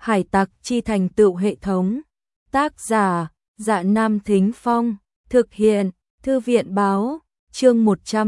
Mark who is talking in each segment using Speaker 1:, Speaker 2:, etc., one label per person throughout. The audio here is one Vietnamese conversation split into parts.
Speaker 1: Hải tặc chi thành tựu hệ thống. Tác giả: Dạ Nam Thính Phong. Thực hiện: Thư viện báo. Chương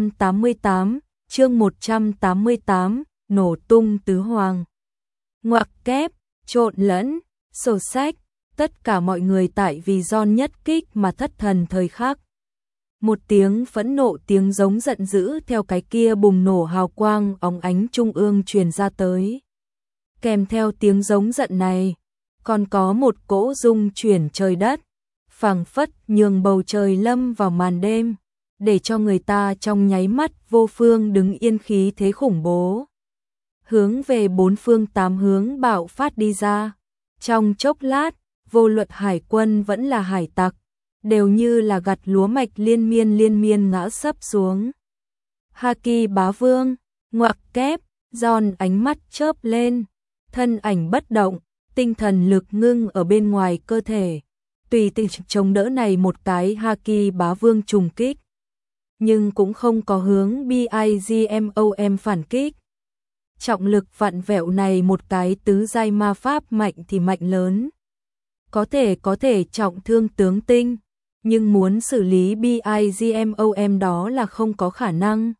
Speaker 1: 188, nổ tung tứ hoàng. Ngoặc kép, trộn lẫn, sổ sách, tất cả mọi người tại vì John nhất kích mà thất thần thời khắc. Một tiếng phẫn nộ, tiếng giống giận dữ theo cái kia bùng nổ hào quang óng ánh trung ương truyền ra tới. Kèm theo tiếng giống giận này, còn có một cỗ rung chuyển trời đất, phảng phất nhường bầu trời lâm vào màn đêm, để cho người ta trong nháy mắt vô phương đứng yên, khí thế khủng bố hướng về bốn phương tám hướng bạo phát đi ra. Trong chốc lát, vô luận hải quân vẫn là hải tặc, đều như là gặt lúa mạch liên miên ngã sấp xuống. Haki bá vương, ngoặc kép, John ánh mắt chớp lên, thân ảnh bất động, tinh thần lực ngưng ở bên ngoài cơ thể, tùy tiện chống đỡ này một cái Haki bá vương trùng kích, nhưng cũng không có hướng BIGMOM phản kích. Trọng lực vặn vẹo này một cái tứ giai ma pháp mạnh thì mạnh lớn, có thể trọng thương tướng tinh, nhưng muốn xử lý BIGMOM đó là không có khả năng.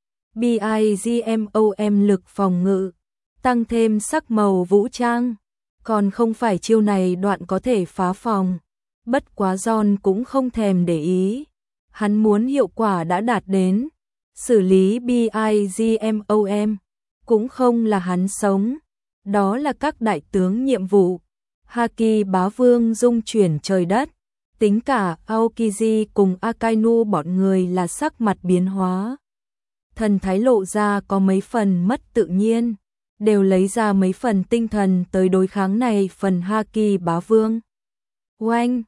Speaker 1: BIGMOM lực phòng ngự, tăng thêm sắc màu vũ trang, còn không phải chiêu này đoạn có thể phá phòng. Bất quá John cũng không thèm để ý, hắn muốn hiệu quả đã đạt đến, xử lý BIGMOM cũng không là hắn sống, đó là các đại tướng nhiệm vụ. Haki bá vương dung chuyển trời đất, tính cả Aokiji cùng Akainu bọn người là sắc mặt biến hóa. Thần thái lộ ra có mấy phần mất tự nhiên, đều lấy ra mấy phần tinh thần tới đối kháng này phần Haki bá vương. Oanh,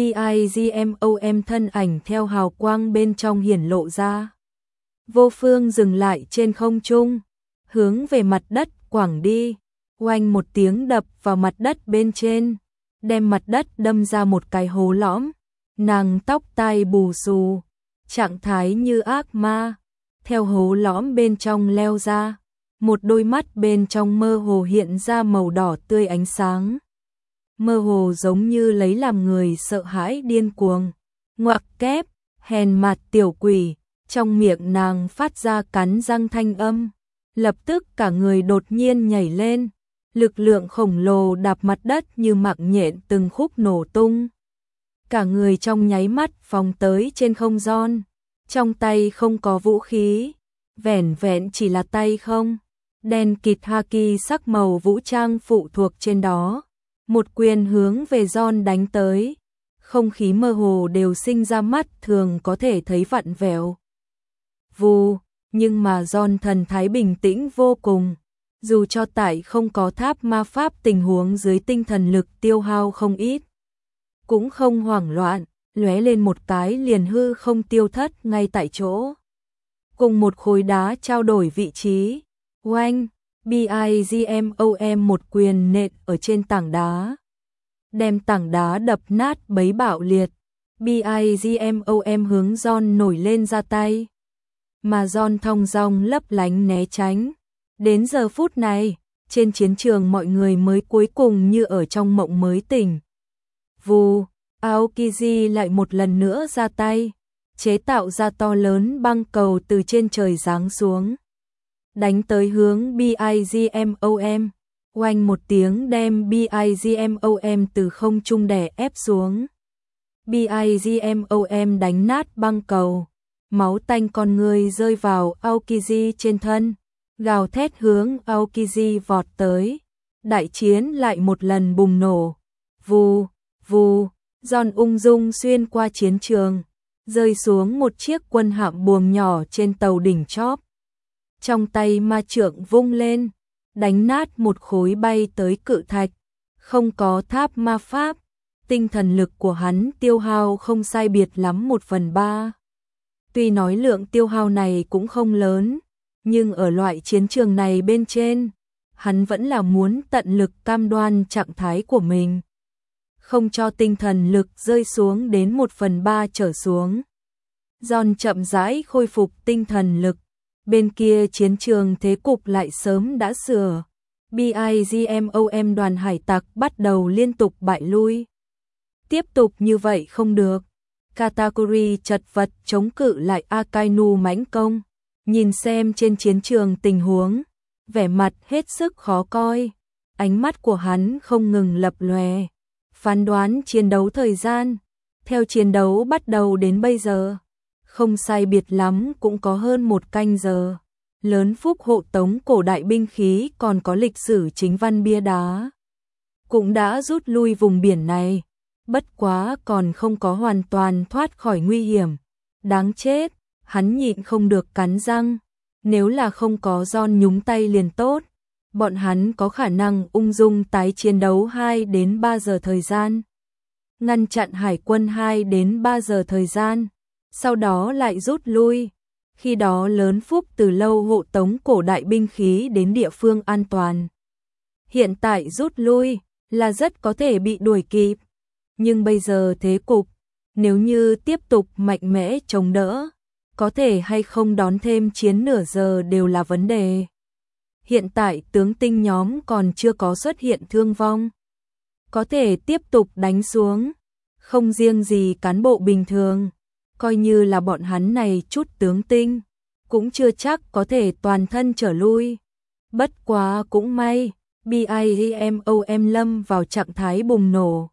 Speaker 1: BIGMOM thân ảnh theo hào quang bên trong hiển lộ ra. Vô phương dừng lại trên không trung, hướng về mặt đất quẳng đi. Oanh một tiếng đập vào mặt đất bên trên, đem mặt đất đâm ra một cái hố lõm. Nàng tóc tai bù xù, trạng thái như ác ma, theo hố lõm bên trong leo ra. Một đôi mắt bên trong mơ hồ hiện ra màu đỏ tươi ánh sáng, mơ hồ giống như lấy làm người sợ hãi điên cuồng. Ngoặc kép, hèn mặt tiểu quỷ, trong miệng nàng phát ra cắn răng thanh âm, lập tức cả người đột nhiên nhảy lên, lực lượng khổng lồ đạp mặt đất như mạng nhện từng khúc nổ tung. Cả người trong nháy mắt phóng tới trên không gian, trong tay không có vũ khí, vẻn vẹn chỉ là tay không, đen kịt haki sắc màu vũ trang phụ thuộc trên đó, một quyền hướng về John đánh tới, không khí mơ hồ đều sinh ra mắt thường có thể thấy vặn vẹo. Vù, nhưng mà John thần thái bình tĩnh vô cùng, dù cho tại không có tháp ma pháp tình huống dưới tinh thần lực tiêu hao không ít, cũng không hoảng loạn, lóe lên một cái liền hư không tiêu thất ngay tại chỗ. Cùng một khối đá trao đổi vị trí, oanh, BIGMOM một quyền nện ở trên tảng đá, đem tảng đá đập nát bấy bạo liệt. BIGMOM hướng John nổi lên ra tay, mà John thong dong lấp lánh né tránh. Đến giờ phút này, trên chiến trường mọi người mới cuối cùng như ở trong mộng mới tỉnh. Vù, Aokiji lại một lần nữa ra tay, chế tạo ra to lớn băng cầu từ trên trời giáng xuống, đánh tới hướng BIGMOM. Oanh một tiếng đem BIGMOM từ không trung đè ép xuống. BIGMOM đánh nát băng cầu, máu tanh con người rơi vào Aokiji trên thân, gào thét hướng Aokiji vọt tới. Đại chiến lại một lần bùng nổ. Vù, vù, John ung dung xuyên qua chiến trường, rơi xuống một chiếc quân hạm buồm nhỏ trên tàu đỉnh chóp. Trong tay ma trượng vung lên, đánh nát một khối bay tới cự thạch. Không có tháp ma pháp, tinh thần lực của hắn tiêu hao không sai biệt lắm 1/3. Tuy nói lượng tiêu hao này cũng không lớn, nhưng ở loại chiến trường này bên trên, hắn vẫn là muốn tận lực cam đoan trạng thái của mình, không cho tinh thần lực rơi xuống đến 1/3 trở xuống. John chậm rãi khôi phục tinh thần lực, bên kia chiến trường thế cục lại sớm đã sửa. BIGMOM đoàn hải tặc bắt đầu liên tục bại lui. Tiếp tục như vậy không được. Katakuri chật vật chống cự lại Akainu mãnh công, nhìn xem trên chiến trường tình huống, vẻ mặt hết sức khó coi. Ánh mắt của hắn không ngừng lập lòe, phán đoán chiến đấu thời gian. Theo chiến đấu bắt đầu đến bây giờ, không sai biệt lắm cũng có hơn 1 canh giờ. Lớn Phúc hộ tống cổ đại binh khí còn có lịch sử chính văn bia đá cũng đã rút lui vùng biển này, bất quá còn không có hoàn toàn thoát khỏi nguy hiểm. Đáng chết, hắn nhịn không được cắn răng, nếu là không có John nhúng tay liền tốt, bọn hắn có khả năng ung dung tái chiến đấu 2 đến 3 giờ thời gian, ngăn chặn hải quân 2 đến 3 giờ thời gian, sau đó lại rút lui. Khi đó Lớn Phúc từ lâu hộ tống cổ đại binh khí đến địa phương an toàn. Hiện tại rút lui là rất có thể bị đuổi kịp, nhưng bây giờ thế cục, nếu như tiếp tục mạnh mẽ chống đỡ, có thể hay không đón thêm chiến nửa giờ đều là vấn đề. Hiện tại tướng tinh nhóm còn chưa có xuất hiện thương vong, có thể tiếp tục đánh xuống, không riêng gì cán bộ bình thường, coi như là bọn hắn này chút tướng tinh, cũng chưa chắc có thể toàn thân trở lui. Bất quá cũng may, BIGMOM lâm vào trạng thái bùng nổ.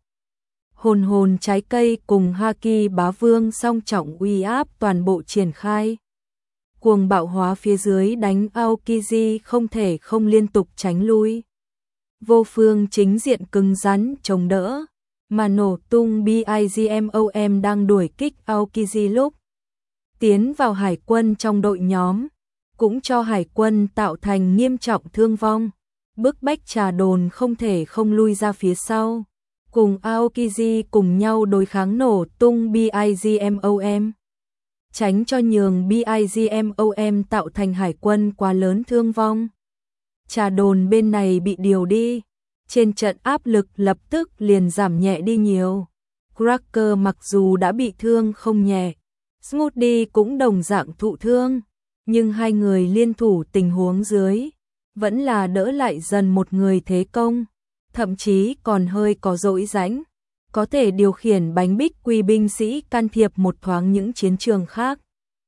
Speaker 1: Hồn trái cây cùng Haki bá vương song trọng uy áp toàn bộ triển khai. Cuồng bạo hóa phía dưới đánh Aokiji không thể không liên tục tránh lui. Vô phương chính diện cứng rắn chống đỡ, mà nổ tung BIGMOM đang đuổi kích Aokiji lúc tiến vào hải quân trong đội nhóm, cũng cho hải quân tạo thành nghiêm trọng thương vong, bức bách Trà Đồn không thể không lui ra phía sau, cùng Aokiji cùng nhau đối kháng nổ tung BIGMOM, tránh cho nhường BIGMOM tạo thành hải quân quá lớn thương vong. Trà Đồn bên này bị điều đi, trên trận áp lực lập tức liền giảm nhẹ đi nhiều. Cracker mặc dù đã bị thương không nhẹ, Smoothie cũng đồng dạng thụ thương, nhưng hai người liên thủ tình huống dưới, vẫn là đỡ lại dần một người thế công, thậm chí còn hơi có dỗi rãnh, có thể điều khiển bánh bích quy binh sĩ can thiệp một thoáng những chiến trường khác.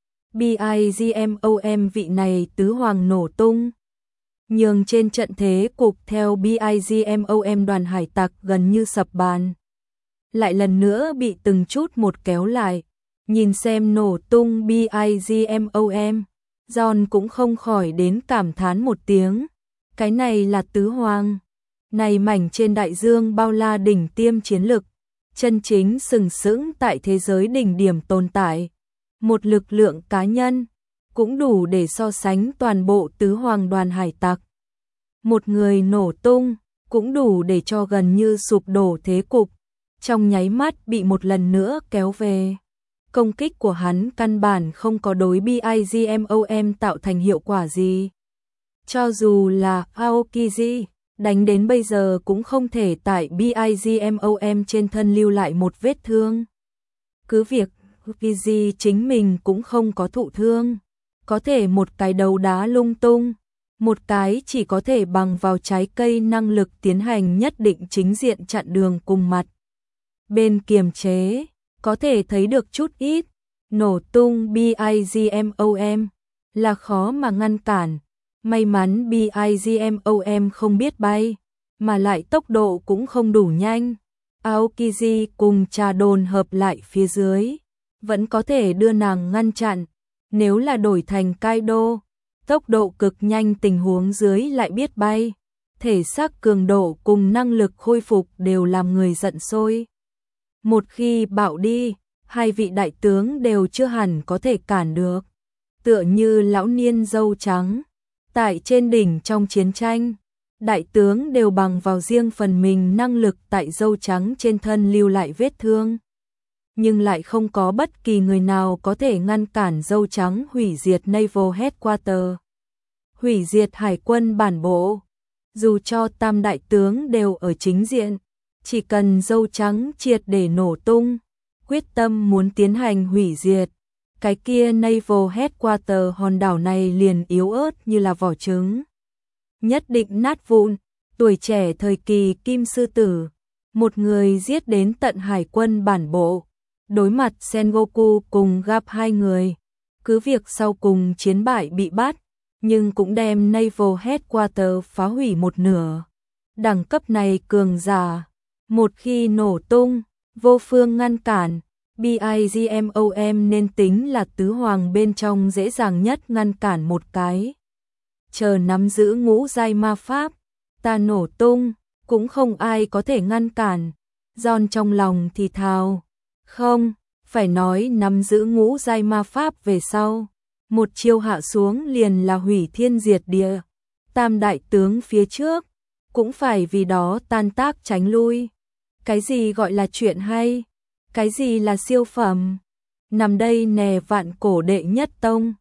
Speaker 1: BIGMOM vị này tứ hoàng nổ tung, nhường trên trận thế cục theo BIGMOM đoàn hải tặc gần như sập bàn. Lại lần nữa bị từng chút một kéo lại, nhìn xem nổ tung BIGMOM, John cũng không khỏi đến cảm thán một tiếng. Cái này là tứ hoàng, này mảnh trên đại dương bao la đỉnh tiêm chiến lực, chân chính sừng sững tại thế giới đỉnh điểm tồn tại. Một lực lượng cá nhân, cũng đủ để so sánh toàn bộ tứ hoàng đoàn hải tặc. Một người nổ tung, cũng đủ để cho gần như sụp đổ thế cục, trong nháy mắt bị một lần nữa kéo về. Công kích của hắn căn bản không có đối BIGMOM tạo thành hiệu quả gì. Cho dù là Aokiji, đánh đến bây giờ cũng không thể tại BIGMOM trên thân lưu lại một vết thương. Cứ việc Aokiji chính mình cũng không có thụ thương, có thể một cái đầu đá lung tung, một cái chỉ có thể bằng vào trái cây năng lực tiến hành nhất định chính diện chặn đường cùng mặt. Bên kiềm chế, có thể thấy được chút ít, nổ tung BIGMOM là khó mà ngăn cản. May mắn BIGMOM không biết bay, mà lại tốc độ cũng không đủ nhanh. Aokiji cùng Trà Đồn hợp lại phía dưới, vẫn có thể đưa nàng ngăn chặn. Nếu là đổi thành Kaido, tốc độ cực nhanh tình huống dưới lại biết bay, thể xác cường độ cùng năng lực khôi phục đều làm người giận sôi. Một khi bạo đi, hai vị đại tướng đều chưa hẳn có thể cản được. Tựa như lão niên dâu trắng, tại trên đỉnh trong chiến tranh, đại tướng đều bằng vào riêng phần mình năng lực tại dâu trắng trên thân lưu lại vết thương. Nhưng lại không có bất kỳ người nào có thể ngăn cản dâu trắng hủy diệt Naval Headquarter, hủy diệt hải quân bản bộ. Dù cho tam đại tướng đều ở chính diện, chỉ cần dâu trắng triệt để nổ tung, quyết tâm muốn tiến hành hủy diệt, cái kia Naval Headquarter hòn đảo này liền yếu ớt như là vỏ trứng, nhất định nát vụn. tuổi trẻ thời kỳ Kim Sư Tử, một người giết đến tận hải quân bản bộ, đối mặt Sengoku cùng gặp hai người, cứ việc sau cùng chiến bại bị bắt, nhưng cũng đem Naval Headquarter phá hủy một nửa. Đẳng cấp này cường giả, một khi nổ tung, vô phương ngăn cản, BIGMOM nên tính là tứ hoàng bên trong dễ dàng nhất ngăn cản một cái. Chờ nắm giữ ngũ giai ma pháp, ta nổ tung, cũng không ai có thể ngăn cản. Giòn trong lòng thì thào, không, phải nói nắm giữ ngũ giai ma pháp về sau, một chiêu hạ xuống liền là hủy thiên diệt địa. Tam đại tướng phía trước, cũng phải vì đó tan tác tránh lui. Cái gì gọi là chuyện hay? Cái gì là siêu phẩm? Nằm đây nè vạn cổ đệ nhất tông.